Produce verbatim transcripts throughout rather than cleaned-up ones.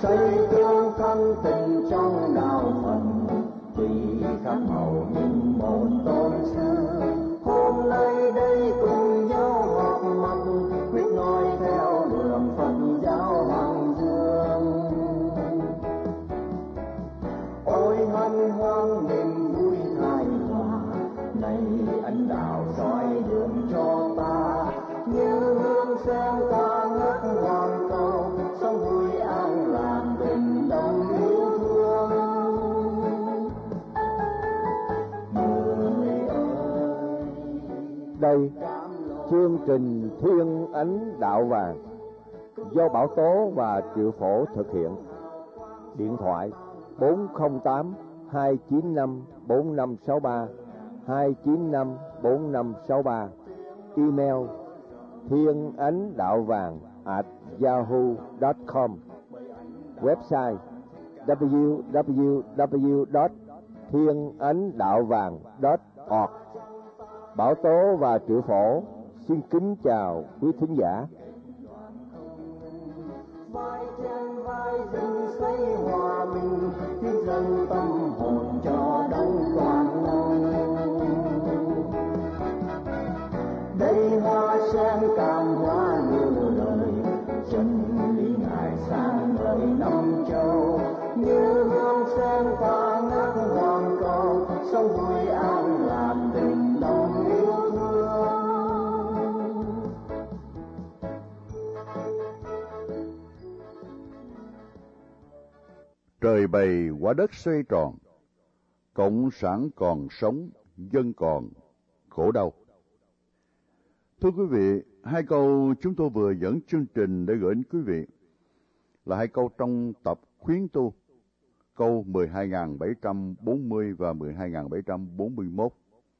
xây tương thân tình trong đạo Phật, chỉ khác màu nhưng một tôn sư. Hôm nay đây cùng nhau họp mặt, quyết nói theo đường Phật giáo Hoàng Dương. Ôi hân hoan niềm vui hài hòa, này ấn đạo soi đường cho ta, như hương sen ta ngất hoàng cầu, sống vui an lạc tình đồng yêu thương. Người ơi, đây chương trình Thiên Ánh Đạo Vàng do Bảo Tố và Triệu Phổ thực hiện. Điện thoại bốn không tám hai chín năm bốn năm sáu ba, hai chín năm bốn năm sáu ba. Email thiên ánh đạo vàng at yahoo chấm com. Website w w w chấm thiên ánh đạo vàng chấm org. Bảo Tố và Triệu Phổ xin kính chào quý thính giả. vai trên vai dân xây hòa bình, hiến dâng tâm hồn cho đấng toàn năng. Đây hoa sen cam hoa nhiều lời, chân lý ngài sáng ngời năm châu, như hương sen pha ngát hoàng cầu, sống vui an lạc tình đồng yêu thương. Trời bày quả đất xoay tròn, cộng sản còn sống, dân còn khổ đau. Thưa quý vị, hai câu chúng tôi vừa dẫn chương trình để gửi đến quý vị là hai câu trong tập khuyến tu, câu mười hai nghìn bảy trăm bốn mươi và mười hai nghìn bảy trăm bốn mươi mốt.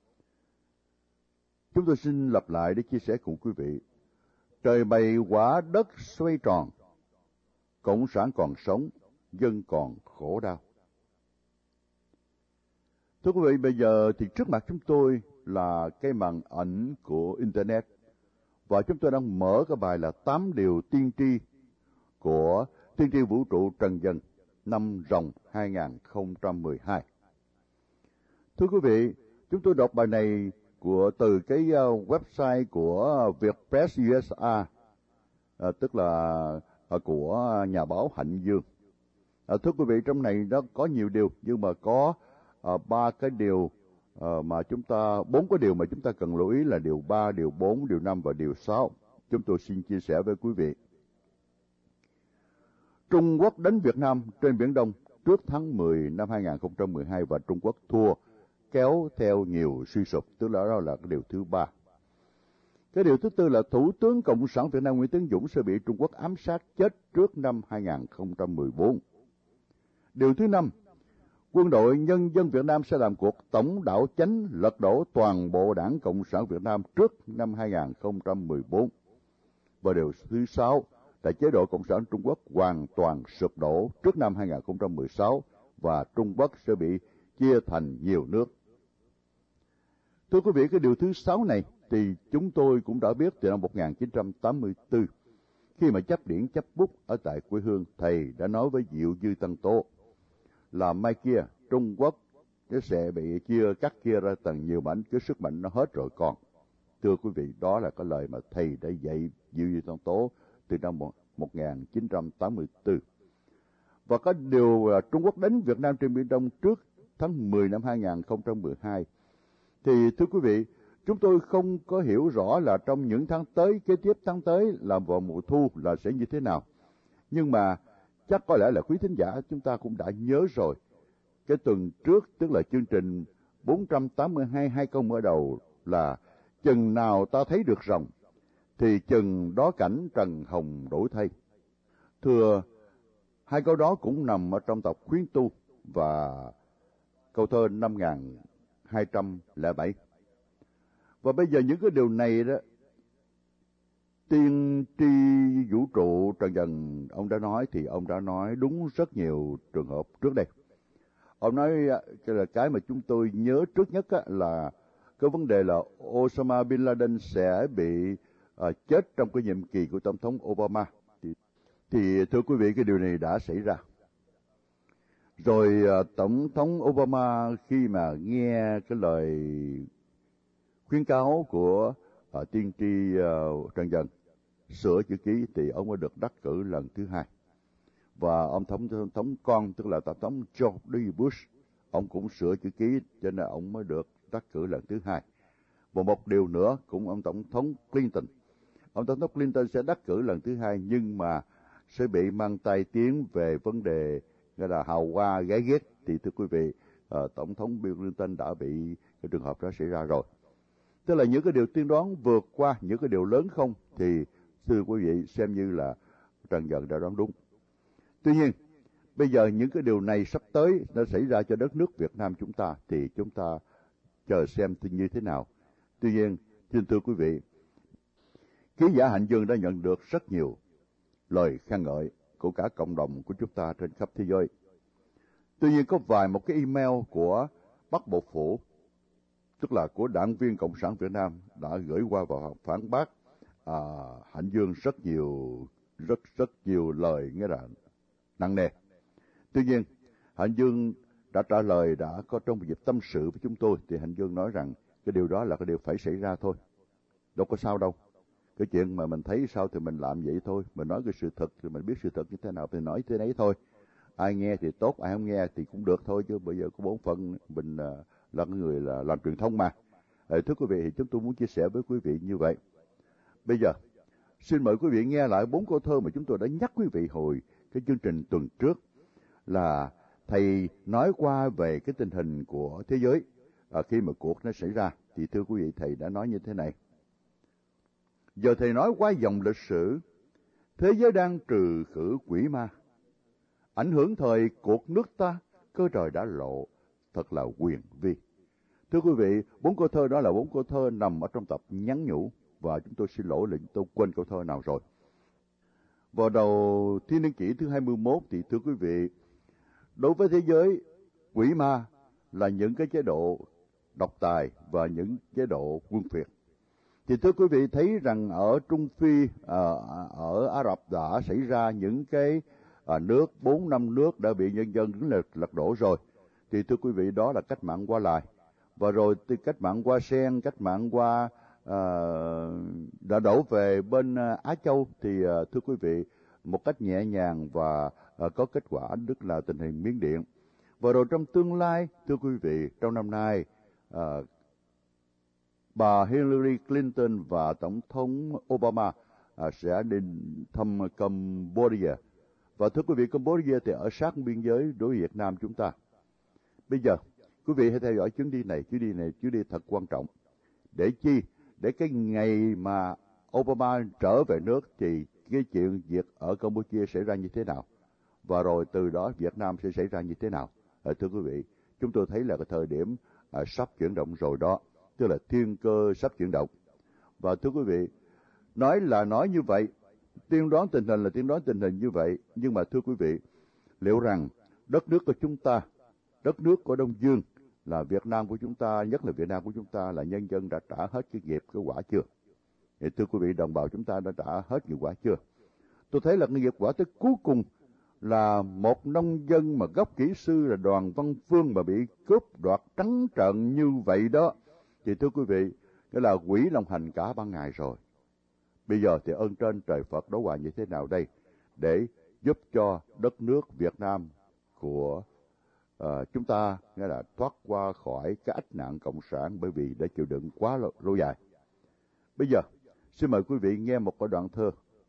Chúng tôi xin lặp lại để chia sẻ cùng quý vị. Trời bày quả đất xoay tròn, cộng sản còn sống, dân còn khổ đau. Thưa quý vị, bây giờ thì trước mặt chúng tôi là cái màn ảnh của Internet, và chúng tôi đang mở cái bài là tám điều tiên tri của tiên tri vũ trụ Trần Dân năm Rồng hai nghìn không trăm mười hai. Thưa quý vị, chúng tôi đọc bài này của từ cái uh, website của Vietpress u ét a, uh, tức là uh, của nhà báo Hạnh Dương. À, thưa quý vị, trong này nó có nhiều điều, nhưng mà có à, ba cái điều à, mà chúng ta, bốn cái điều mà chúng ta cần lưu ý là điều ba, điều bốn, điều năm và điều sáu. Chúng tôi xin chia sẻ với quý vị. Trung Quốc đánh Việt Nam trên Biển Đông trước tháng mười năm hai nghìn không trăm mười hai và Trung Quốc thua, kéo theo nhiều suy sụp, tức là đó là cái điều thứ ba. Cái điều thứ tư là Thủ tướng Cộng sản Việt Nam Nguyễn Tấn Dũng sẽ bị Trung Quốc ám sát chết trước năm hai nghìn không trăm mười bốn. Điều thứ năm, quân đội nhân dân Việt Nam sẽ làm cuộc tổng đảo chánh lật đổ toàn bộ Đảng Cộng sản Việt Nam trước năm hai nghìn không trăm mười bốn. Và điều thứ sáu là chế độ Cộng sản Trung Quốc hoàn toàn sụp đổ trước năm hai nghìn không trăm mười sáu và Trung Quốc sẽ bị chia thành nhiều nước. Thưa quý vị, cái điều thứ sáu này thì chúng tôi cũng đã biết từ năm một nghìn chín trăm tám mươi tư. Khi mà chấp điển chấp bút ở tại quê hương, thầy đã nói với Diệu Dư Tăng Tố là mai kia Trung Quốc nó sẽ bị chia cắt kia ra thành nhiều mảnh, cái sức mạnh nó hết rồi con. Thưa quý vị, đó là cái lời mà thầy đã dạy Diệu Dư Tăng Tố từ năm một nghìn chín trăm tám mươi tư. Và có điều là Trung Quốc đánh Việt Nam trên Biển Đông trước tháng mười năm hai nghìn không trăm mười hai. Thì thưa quý vị, chúng tôi không có hiểu rõ là trong những tháng tới, kế tiếp tháng tới là vào mùa thu là sẽ như thế nào. Nhưng mà chắc có lẽ là quý thính giả chúng ta cũng đã nhớ rồi. Cái tuần trước, tức là chương trình bốn trăm tám mươi hai, hai câu mở đầu là chừng nào ta thấy được rồng, thì chừng đó cảnh trần hồng đổi thay. Thưa, hai câu đó cũng nằm ở trong tập khuyến tu và câu thơ năm nghìn hai trăm lẻ bảy. Và bây giờ những cái điều này đó, tiên tri vũ trụ Trần Dân ông đã nói, thì ông đã nói đúng rất nhiều trường hợp trước đây. Ông nói cái là cái mà chúng tôi nhớ trước nhất á, là cái vấn đề là Osama Bin Laden sẽ bị uh, chết trong cái nhiệm kỳ của Tổng thống Obama. Thì, thì thưa quý vị, cái điều này đã xảy ra. Rồi à, Tổng thống Obama khi mà nghe cái lời khuyến cáo của à, tiên tri à, Trần Dần sửa chữ ký thì ông mới được đắc cử lần thứ hai. Và ông thống, thống, thống con, tức là tổng thống George W. Bush, ông cũng sửa chữ ký, cho nên ông mới được đắc cử lần thứ hai. Và một điều nữa, cũng ông tổng thống Clinton. Ông tổng thống Clinton sẽ đắc cử lần thứ hai, nhưng mà sẽ bị mang tai tiếng về vấn đề gọi là hào hoa gái ghét. Thì thưa quý vị, à, tổng thống Bill Clinton đã bị cái trường hợp đó xảy ra rồi. Tức là những cái điều tiên đoán vượt qua những cái điều lớn không, thì thưa quý vị, xem như là Trần Dần đã đoán đúng. Tuy nhiên, bây giờ những cái điều này sắp tới nó xảy ra cho đất nước Việt Nam chúng ta, thì chúng ta chờ xem như thế nào. Tuy nhiên, xin thưa quý vị, ký giả Hạnh Dương đã nhận được rất nhiều lời khen ngợi của cả cộng đồng của chúng ta trên khắp thế giới. Tuy nhiên, có vài một cái email của Bắc Bộ Phủ, tức là của Đảng viên Cộng sản Việt Nam, đã gửi qua và phản bác à, Hạnh Dương rất nhiều, rất rất nhiều lời nghĩa là nặng nề. Tuy nhiên, Hạnh Dương đã trả lời, đã có trong một dịp tâm sự với chúng tôi, thì Hạnh Dương nói rằng cái điều đó là cái điều phải xảy ra thôi, đâu có sao đâu. Cái chuyện mà mình thấy sao thì mình làm vậy thôi, mình nói cái sự thật thì mình biết sự thật như thế nào thì nói thế đấy thôi. Ai nghe thì tốt, ai không nghe thì cũng được thôi, chứ bây giờ có bốn phần mình uh, là người là làm truyền thông mà. À, thưa quý vị, thì chúng tôi muốn chia sẻ với quý vị như vậy. Bây giờ xin mời quý vị nghe lại bốn câu thơ mà chúng tôi đã nhắc quý vị hồi cái chương trình tuần trước, là thầy nói qua về cái tình hình của thế giới à, khi mà cuộc nó xảy ra. Thì thưa quý vị, thầy đã nói như thế này: giờ thầy nói qua dòng lịch sử, thế giới đang trừ khử quỷ ma, ảnh hưởng thời cuộc nước ta, cơ trời đã lộ, thật là quyền vi. Thưa quý vị, bốn câu thơ đó là bốn câu thơ nằm ở trong tập nhắn nhủ, và chúng tôi xin lỗi là chúng tôi quên câu thơ nào rồi. Vào đầu thiên niên kỷ thứ hai mươi mốt thì thưa quý vị, đối với thế giới, quỷ ma là những cái chế độ độc tài và những chế độ quân phiệt. Thì thưa quý vị thấy rằng ở Trung Phi, ở, ở Ả Rập đã xảy ra những cái à, nước, bốn năm nước đã bị nhân dân lật, lật đổ rồi. Thì thưa quý vị, đó là cách mạng qua lại. Và rồi từ cách mạng qua Sen, cách mạng qua à, đã đổ về bên Á Châu, thì à, thưa quý vị, một cách nhẹ nhàng và à, có kết quả, tức là tình hình Miến Điện. Và rồi trong tương lai, thưa quý vị, trong năm nay, à, bà Hillary Clinton và Tổng thống Obama à, sẽ đi thăm Cambodia. Và thưa quý vị, Cambodia thì ở sát biên giới đối với Việt Nam chúng ta. Bây giờ, quý vị hãy theo dõi chuyến đi này, chuyến đi này, chuyến đi thật quan trọng. Để chi? Để cái ngày mà Obama trở về nước thì cái chuyện việc ở Campuchia xảy ra như thế nào? Và rồi từ đó Việt Nam sẽ xảy ra như thế nào? À, thưa quý vị, chúng tôi thấy là cái thời điểm à, sắp chuyển động rồi đó, tức là thiên cơ sắp chuyển động. Và thưa quý vị, nói là nói như vậy, tiên đoán tình hình là tiên đoán tình hình như vậy, nhưng mà thưa quý vị, liệu rằng đất nước của chúng ta, đất nước của Đông Dương, là Việt Nam của chúng ta, nhất là Việt Nam của chúng ta, là nhân dân đã trả hết cái nghiệp, cái quả chưa? Thì thưa quý vị, đồng bào chúng ta đã trả hết nghiệp quả chưa? Tôi thấy là cái nghiệp quả tới cuối cùng là một nông dân mà gốc kỹ sư là Đoàn Văn Phương mà bị cướp đoạt trắng trợn như vậy đó. Thì thưa quý vị, cái là quỷ long hành cả ban ngày rồi. Bây giờ thì ơn trên trời Phật đấu hòa như thế nào đây, để giúp cho đất nước Việt Nam của uh, chúng ta nghĩa là thoát qua khỏi cái ách nạn cộng sản, bởi vì đã chịu đựng quá lâu, lâu dài. Bây giờ xin mời quý vị nghe một cái đoạn thơ.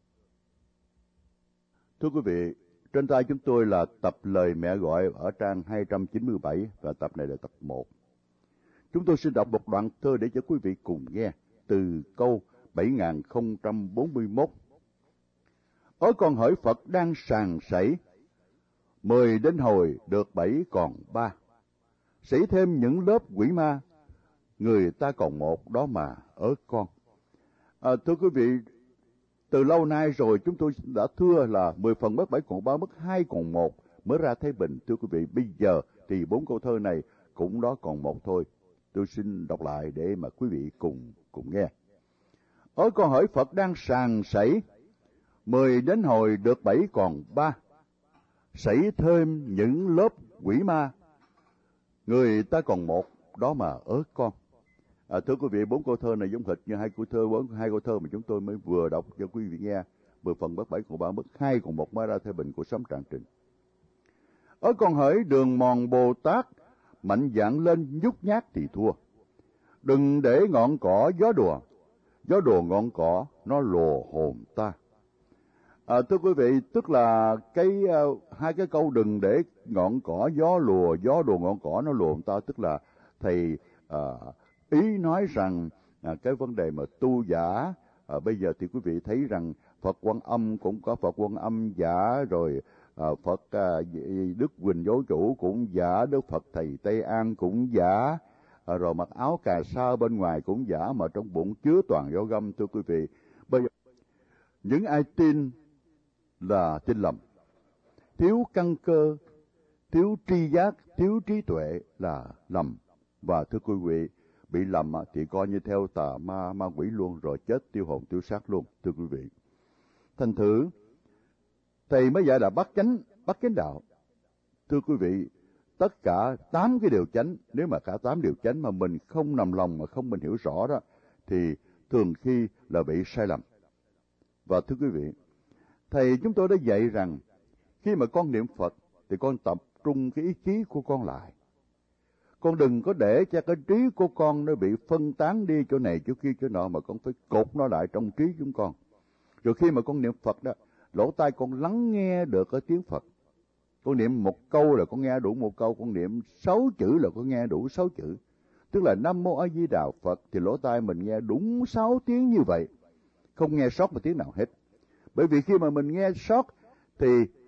Thưa quý vị, trên tay chúng tôi là tập Lời Mẹ Gọi ở trang hai trăm chín mươi bảy, và tập này là tập một. Chúng tôi xin đọc một đoạn thơ để cho quý vị cùng nghe từ câu bảy nghìn không trăm bốn mươi mốt. Ở con hỡi Phật đang sàng sảy, mười đến hồi được bảy còn ba. Xảy thêm những lớp quỷ ma, người ta còn một đó mà ở con. À, thưa quý vị, từ lâu nay rồi chúng tôi đã thưa là mười phần mất bảy còn ba, mất hai còn một mới ra Thái Bình. Thưa quý vị, bây giờ thì bốn câu thơ này cũng đó còn một thôi. Tôi xin đọc lại để mà quý vị cùng cùng nghe. Ở con hỡi Phật đang sàng sảy, Mười đến hồi được bảy còn ba, xảy thêm những lớp quỷ ma, người ta còn một, đó mà ớt con. À, thưa quý vị, bốn câu thơ này giống hệt như hai câu thơ bốn hai câu thơ mà chúng tôi mới vừa đọc cho quý vị nghe. Mười phần bớt bảy còn ba, bớt hai còn một mới ra theo bình của Sấm Trạng Trình. Ớt con hỡi đường mòn Bồ Tát, mạnh dạn lên nhút nhát thì thua. Đừng để ngọn cỏ gió đùa, gió đùa ngọn cỏ nó lùa hồn ta. À, thưa quý vị, tức là cái uh, hai cái câu đừng để ngọn cỏ gió lùa, gió đùa ngọn cỏ nó lùa hồn ta, tức là thầy uh, ý nói rằng uh, cái vấn đề mà tu giả, uh, bây giờ thì quý vị thấy rằng Phật Quan Âm cũng có Phật Quan Âm giả, rồi uh, Phật uh, Đức Huỳnh Giáo Chủ cũng giả, Đức Phật Thầy Tây An cũng giả, uh, rồi mặc áo cà sa bên ngoài cũng giả, mà trong bụng chứa toàn do găm. Thưa quý vị, bây giờ những ai tin là tin lầm, thiếu căn cơ, thiếu tri giác, thiếu trí tuệ là lầm. Và thưa quý vị, bị lầm thì coi như theo tà ma, ma quỷ luôn, rồi chết tiêu hồn tiêu xác luôn. Thưa quý vị, thành thử thầy mới dạy là bắt chánh, bắt chánh đạo. Thưa quý vị, tất cả tám cái điều chánh, nếu mà cả tám điều chánh mà mình không nằm lòng, mà không mình hiểu rõ đó, thì thường khi là bị sai lầm. Và thưa quý vị, thầy chúng tôi đã dạy rằng khi mà con niệm Phật thì con tập trung cái ý chí của con lại. Con đừng có để cho cái trí của con nó bị phân tán đi chỗ này chỗ kia chỗ nọ, mà con phải cột nó lại trong trí chúng con. Rồi khi mà con niệm Phật đó, lỗ tai con lắng nghe được cái tiếng Phật. Con niệm một câu là con nghe đủ một câu, con niệm sáu chữ là con nghe đủ sáu chữ. Tức là Nam Mô A Di Đà Phật thì lỗ tai mình nghe đúng sáu tiếng như vậy, không nghe sót một tiếng nào hết. Bởi vì khi mà mình nghe sót thì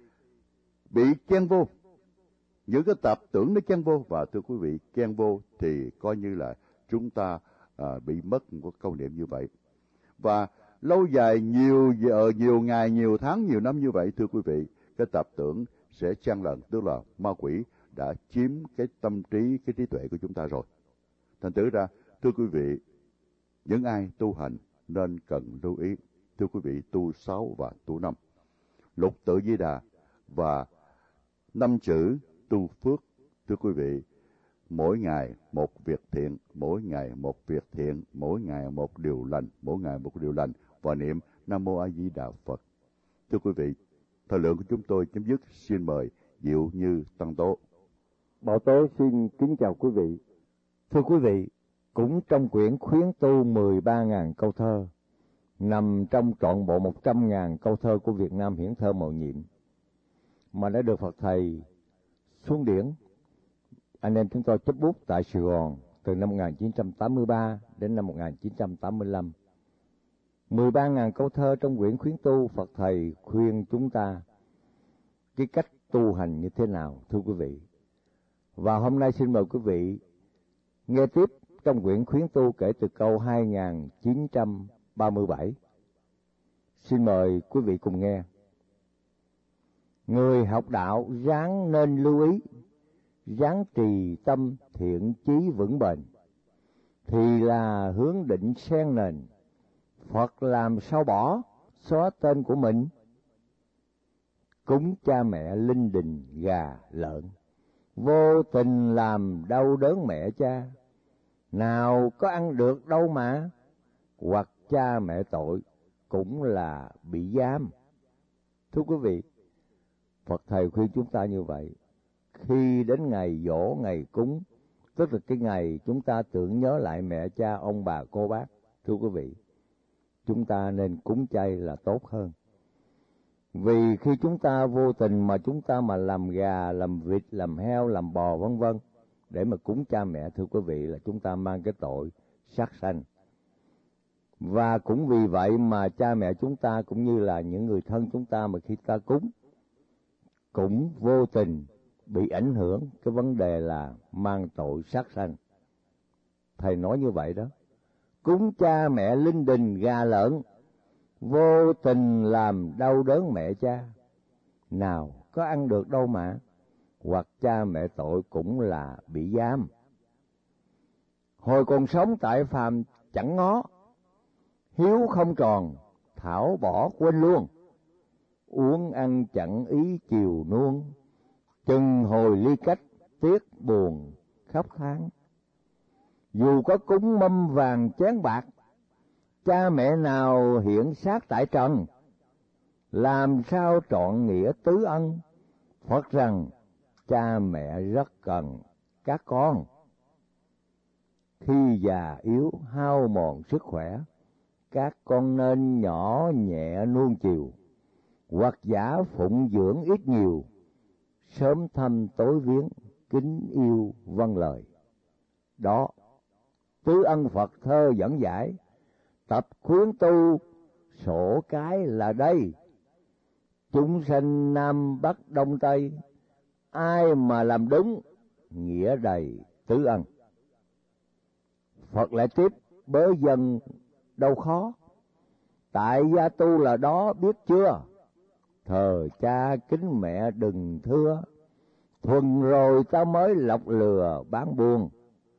bị chen vô, những cái tạp tưởng nó chen vô, và thưa quý vị, chen vô thì coi như là chúng ta à, bị mất một câu niệm như vậy. Và lâu dài, nhiều giờ, nhiều ngày, nhiều tháng, nhiều năm như vậy, thưa quý vị, cái tạp tưởng sẽ chen lần, tức là ma quỷ đã chiếm cái tâm trí, cái trí tuệ của chúng ta rồi. Thành thử ra, thưa quý vị, những ai tu hành nên cần lưu ý. Thưa quý vị, tu sáu và tu năm, lục tự Di Đà và năm chữ tu phước. Thưa quý vị, mỗi ngày một việc thiện, mỗi ngày một việc thiện, mỗi ngày một điều lành, mỗi ngày một điều lành, và niệm Nam Mô A Di Đà Phật. Thưa quý vị, thời lượng của chúng tôi chấm dứt. Xin mời Diệu Như Tăng Tố. Bảo Tố xin kính chào quý vị. Thưa quý vị, cũng trong quyển Khuyến Tu mười ba nghìn câu thơ, nằm trong trọn bộ một trăm nghìn câu thơ của Việt Nam Hiển Thơ Mầu Nhiệm, mà đã được Phật Thầy xuống điển, anh em chúng tôi chấp bút tại Sài Gòn từ năm một nghìn chín trăm tám mươi ba đến năm một nghìn chín trăm tám mươi lăm. mười ba nghìn câu thơ trong quyển Khuyến Tu, Phật Thầy khuyên chúng ta cái cách tu hành như thế nào, thưa quý vị. Và hôm nay xin mời quý vị nghe tiếp trong quyển Khuyến Tu kể từ câu hai nghìn chín trăm ba mươi bảy. Xin mời quý vị cùng nghe. Người học đạo ráng nên lưu ý, ráng trì tâm thiện chí vững bền, thì là hướng định sen nền. Phật làm sao bỏ, xóa tên của mình. Cúng cha mẹ linh đình gà lợn, vô tình làm đau đớn mẹ cha. Nào có ăn được đâu mà, hoặc cha mẹ tội cũng là bị giam. Thưa quý vị, Phật Thầy khuyên chúng ta như vậy. Khi đến ngày giỗ, ngày cúng, tức là cái ngày chúng ta tưởng nhớ lại mẹ cha, ông bà, cô bác, thưa quý vị, chúng ta nên cúng chay là tốt hơn. Vì khi chúng ta vô tình mà chúng ta mà làm gà, làm vịt, làm heo, làm bò vân vân để mà cúng cha mẹ, thưa quý vị, là chúng ta mang cái tội sát sanh. Và cũng vì vậy mà cha mẹ chúng ta cũng như là những người thân chúng ta mà khi ta cúng cũng vô tình bị ảnh hưởng cái vấn đề là mang tội sát sanh. Thầy nói như vậy đó. Cúng cha mẹ linh đình gà lợn, vô tình làm đau đớn mẹ cha. Nào có ăn được đâu mà, hoặc cha mẹ tội cũng là bị giam. Hồi còn sống tại phàm chẳng ngó, hiếu không tròn, thảo bỏ quên luôn. uống ăn chẳng ý chiều nuông, chừng hồi ly cách tiếc buồn khóc than. Dù có cúng mâm vàng chén bạc, cha mẹ nào hiện xác tại trần, làm sao trọn nghĩa tứ ân, Phật rằng cha mẹ rất cần các con. Khi già yếu hao mòn sức khỏe, các con nên nhỏ nhẹ nuông chiều, hoặc giả phụng dưỡng ít nhiều, sớm thăm tối viếng kính yêu vâng lời. Đó, tứ ân Phật thơ dẫn giải, tập khuyến tu sổ cái là đây. Chúng sanh Nam Bắc Đông Tây, ai mà làm đúng, nghĩa đầy tứ ân. Phật lại tiếp, bớ dân đâu khó, tại gia tu là đó biết chưa. Thờ cha kính mẹ đừng thưa, thuần rồi ta mới lọc lừa bán buôn.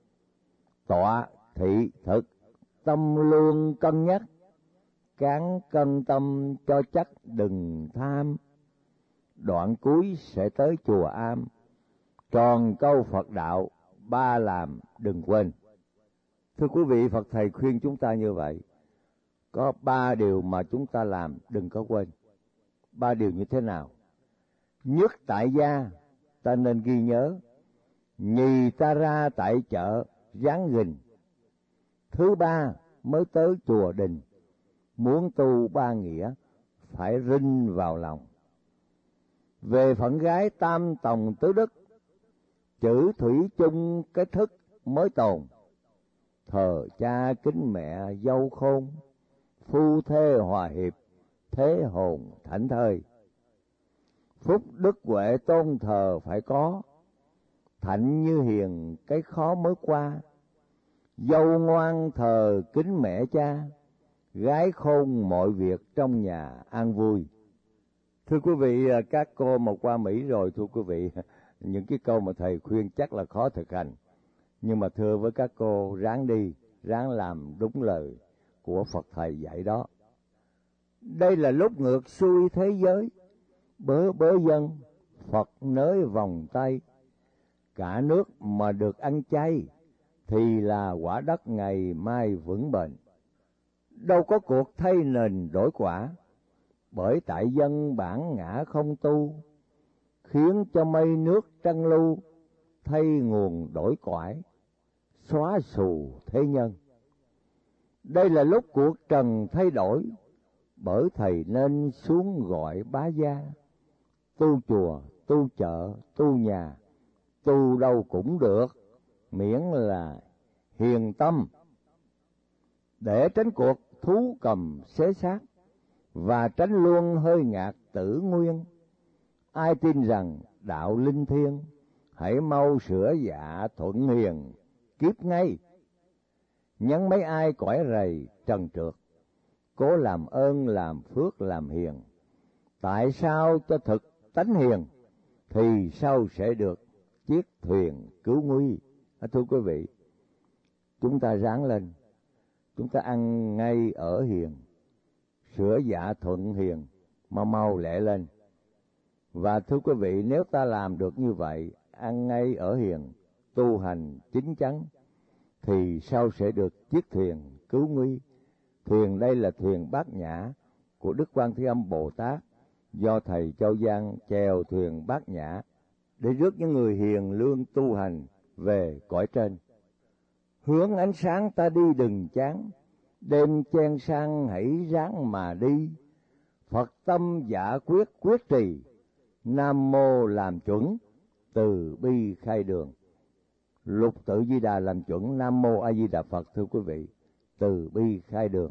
Tọa thị thực tâm luôn cân nhắc, cán cân tâm cho chắc đừng tham. Đoạn cuối sẽ tới chùa Am, tròn câu Phật đạo ba làm đừng quên. Thưa quý vị, Phật Thầy khuyên chúng ta như vậy. Có ba điều mà chúng ta làm đừng có quên. Ba điều như thế nào? Nhất tại gia ta nên ghi nhớ, nhì ta ra tại chợ ráng gìn. Thứ ba mới tới chùa đình, muốn tu ba nghĩa phải rinh vào lòng. Về phận gái tam tòng tứ đức, chữ thủy chung cái thức mới tồn. Thờ cha kính mẹ dâu khôn, phu thê hòa hiệp thế hồn thảnh thơi. Phúc đức huệ tôn thờ phải có, thạnh như hiền cái khó mới qua. Dâu ngoan thờ kính mẹ cha, gái khôn mọi việc trong nhà an vui. Thưa quý vị, các cô mà qua Mỹ rồi, thưa quý vị, những cái câu mà thầy khuyên chắc là khó thực hành. Nhưng mà thưa với các cô, ráng đi, ráng làm đúng lời của Phật Thầy dạy đó. Đây là lúc ngược xuôi thế giới, bớ bớ dân, Phật nới vòng tay. Cả nước mà được ăn chay, thì là quả đất ngày mai vững bền. Đâu có cuộc thay nền đổi quả, bởi tại dân bản ngã không tu, khiến cho mây nước trăng lưu, thay nguồn đổi cõi, xóa xù thế nhân. Đây là lúc cuộc trần thay đổi, bởi Thầy nên xuống gọi bá gia. Tu chùa, tu chợ, tu nhà, tu đâu cũng được, miễn là hiền tâm. Để tránh cuộc thú cầm xé xác, và tránh luôn hơi ngạt tử nguyên. Ai tin rằng đạo linh thiêng, hãy mau sửa dạ thuận hiền, kiếp ngay. Nhắn mấy ai cõi rầy trần trượt, cố làm ơn làm phước làm hiền. Tại sao cho thực tánh hiền, thì sau sẽ được chiếc thuyền cứu nguy. À, thưa quý vị, chúng ta ráng lên, chúng ta ăn ngay ở hiền, sửa dạ thuận hiền, mau mau lẹ lên. Và thưa quý vị, nếu ta làm được như vậy, ăn ngay ở hiền, tu hành chính chắn, thì sau sẽ được chiếc thuyền cứu nguy. Thuyền đây là thuyền Bát Nhã của Đức Quan Thế Âm Bồ Tát, do Thầy Châu Giang chèo thuyền Bát Nhã để rước những người hiền lương tu hành về cõi trên. Hướng ánh sáng ta đi đừng chán, đêm chen sang hãy ráng mà đi. Phật tâm dạ quyết quyết trì, Nam Mô làm chuẩn, từ bi khai đường. Lục tự Di Đà làm chuẩn, Nam Mô A Di Đà Phật. Thưa quý vị, từ bi khai đường.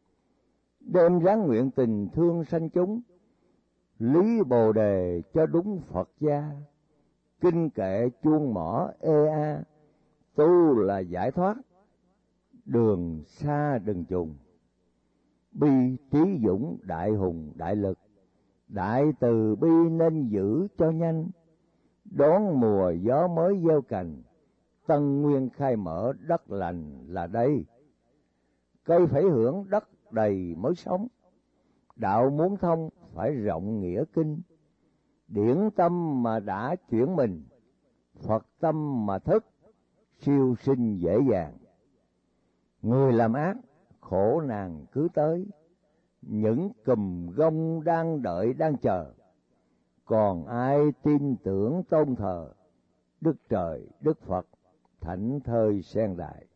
Đêm ráng nguyện tình thương sanh chúng, lý bồ đề cho đúng Phật gia. Kinh kệ chuông mỏ ê a, tu là giải thoát, đường xa đừng trùng. Bi trí dũng đại hùng đại lực, đại từ bi nên giữ cho nhanh. Đón mùa gió mới gieo cành, tân nguyên khai mở đất lành là đây. Cây phải hưởng đất đầy mới sống, đạo muốn thông phải rộng nghĩa kinh, điển tâm mà đã chuyển mình, Phật tâm mà thức, siêu sinh dễ dàng. Người làm ác, khổ nạn cứ tới, những cùm gông đang đợi đang chờ, còn ai tin tưởng tôn thờ, Đức Trời, Đức Phật, thảnh thơi sen đại.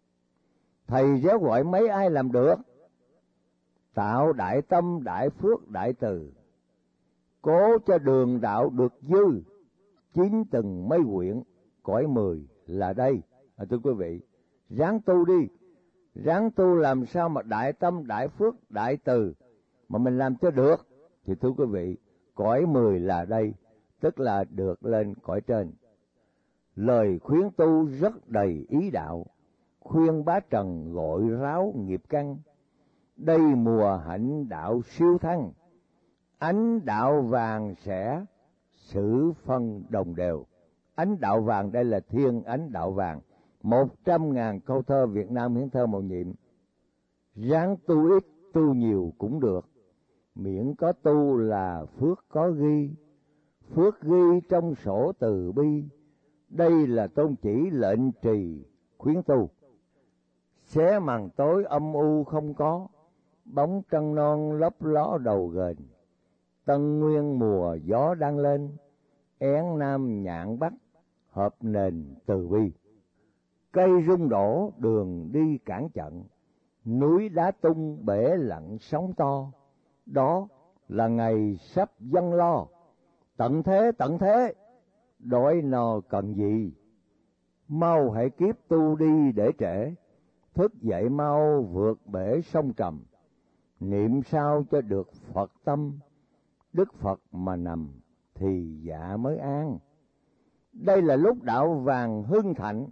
Thầy réo gọi mấy ai làm được, tạo đại tâm, đại phước, đại từ, cố cho đường đạo được dư, chín từng mấy quyển, cõi mười là đây. À, thưa quý vị, ráng tu đi, ráng tu làm sao mà đại tâm, đại phước, đại từ mà mình làm cho được, thì thưa quý vị, cõi mười là đây, tức là được lên cõi trên. Lời khuyến tu rất đầy ý đạo, khuyên bá trần gọi ráo nghiệp căn, đây mùa hạnh đạo siêu thăng, ánh đạo vàng sẽ xử phân đồng đều. Ánh đạo vàng đây là thiên ánh đạo vàng, một trăm ngàn câu thơ Việt Nam hiến thơ mầu nhiệm. Ráng tu ít tu nhiều cũng được, miễn có tu là phước có ghi, phước ghi trong sổ từ bi, đây là tôn chỉ lệnh trì khuyến tu. Xé màn tối âm u không có, bóng trăng non lấp ló đầu ghềnh, tân nguyên mùa gió đang lên, én nam nhạn bắc hợp nền từ bi. Cây rung đổ đường đi cản chặn, núi đá tung bể lặng sóng to, đó là ngày sắp dâng lo, tận thế tận thế, đói no cần gì, mau hãy kiếp tu đi để trễ, thức dậy mau vượt bể sông trầm, niệm sao cho được Phật tâm, Đức Phật mà nằm thì dạ mới an. Đây là lúc đạo vàng hưng thạnh,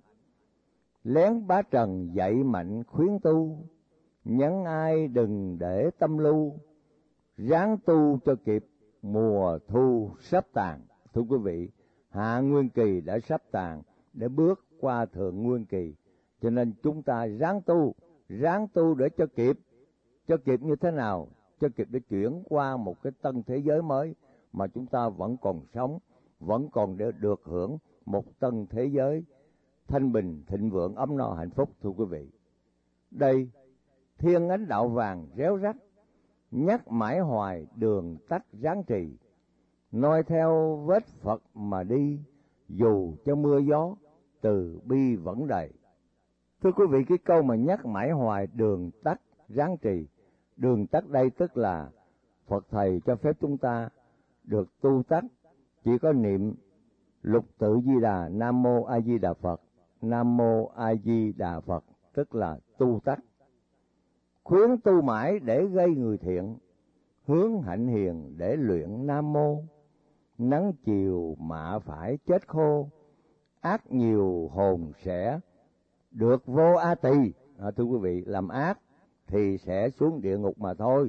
lén bá trần dạy mạnh khuyến tu, nhắn ai đừng để tâm lưu, ráng tu cho kịp mùa thu sắp tàn. Thưa quý vị, hạ nguyên kỳ đã sắp tàn để bước qua thượng nguyên kỳ, cho nên chúng ta ráng tu, ráng tu để cho kịp. Cho kịp như thế nào? Cho kịp để chuyển qua một cái tân thế giới mới mà chúng ta vẫn còn sống, vẫn còn để được hưởng một tân thế giới thanh bình, thịnh vượng, ấm no, hạnh phúc. Thưa quý vị, đây thiên ánh đạo vàng réo rắt, nhắc mãi hoài đường tắt ráng trì, noi theo vết Phật mà đi, dù cho mưa gió từ bi vẫn đầy. Thưa quý vị, cái câu mà nhắc mãi hoài đường tắt ráng trì, đường tắt đây tức là Phật Thầy cho phép chúng ta được tu tắt, chỉ có niệm lục tự Di Đà, Nam Mô A Di Đà Phật, Nam Mô A Di Đà Phật, tức là tu tắt. Khuyến tu mãi để gây người thiện, hướng hạnh hiền để luyện Nam Mô, nắng chiều mạ phải chết khô, ác nhiều hồn sẽ được vô A Tỳ. À, thưa quý vị, làm ác thì sẽ xuống địa ngục mà thôi.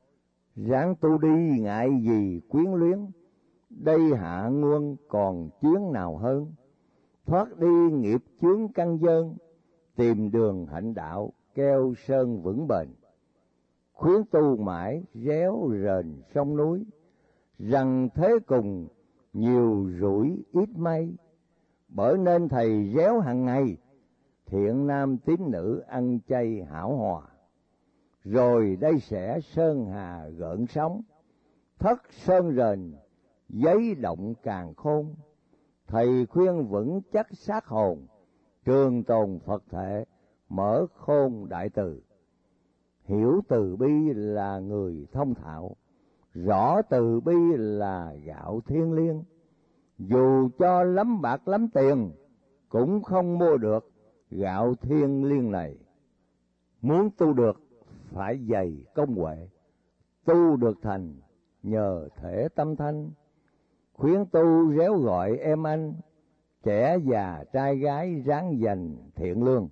Ráng tu đi ngại gì quyến luyến, đây hạ nguồn còn chuyến nào hơn, thoát đi nghiệp chướng căn dơn, tìm đường hạnh đạo keo sơn vững bền. Khuyến tu mãi réo rền sông núi, rằng thế cùng nhiều rủi ít may, bởi nên thầy réo hàng ngày, thiện nam tín nữ ăn chay hảo hòa. Rồi đây sẽ sơn hà gợn sóng, thất sơn rền giấy động càn khôn, thầy khuyên vững chắc xác hồn, trường tồn Phật thể mở khôn đại từ. Hiểu từ bi là người thông thạo, rõ từ bi là gạo thiên liêng, dù cho lắm bạc lắm tiền cũng không mua được gạo thiên liêng này. Muốn tu được phải dày công huệ, tu được thành nhờ thể tâm thanh. Khuyến tu réo gọi em anh, trẻ già trai gái ráng dành thiện lương,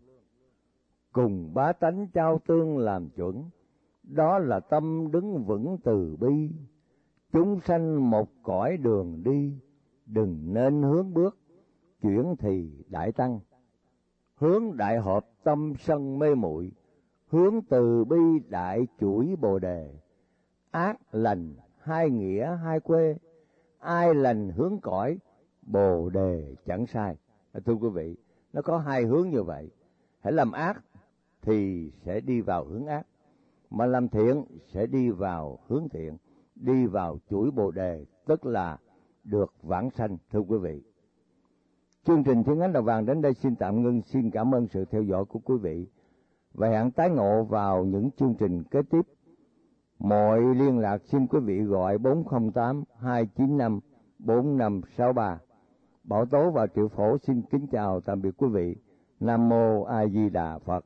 cùng bá tánh trao tương làm chuẩn, đó là tâm đứng vững từ bi. Chúng sanh một cõi đường đi, đừng nên hướng bước chuyển thì đại tăng. Hướng đại hợp tâm sân mê muội, hướng từ bi đại chuỗi bồ đề. ác lành, hai nghĩa hai quê, ai lành hướng cõi, bồ đề chẳng sai. Thưa quý vị, nó có hai hướng như vậy. Hãy làm ác thì sẽ đi vào hướng ác, mà làm thiện sẽ đi vào hướng thiện, đi vào chuỗi bồ đề, tức là được vãng sanh. Thưa quý vị, chương trình Thiên Ánh Đạo Vàng đến đây xin tạm ngưng. Xin cảm ơn sự theo dõi của quý vị và hẹn tái ngộ vào những chương trình kế tiếp. Mọi liên lạc xin quý vị gọi bốn không tám hai chín năm bốn năm sáu ba. Bảo Tố và Triệu Phổ xin kính chào tạm biệt quý vị. Nam mô A Di Đà Phật.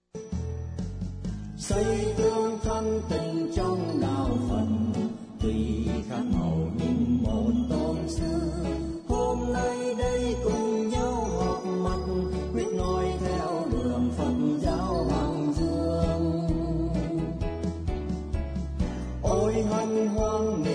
Xây tương thân tình trong đạo Phật, tùy khác màu nhưng một tôn sư. Hôm nay đây cùng nhau họp mặt, quyết nói theo đường Phật giáo Hoàng Dương. Ôi hân hoan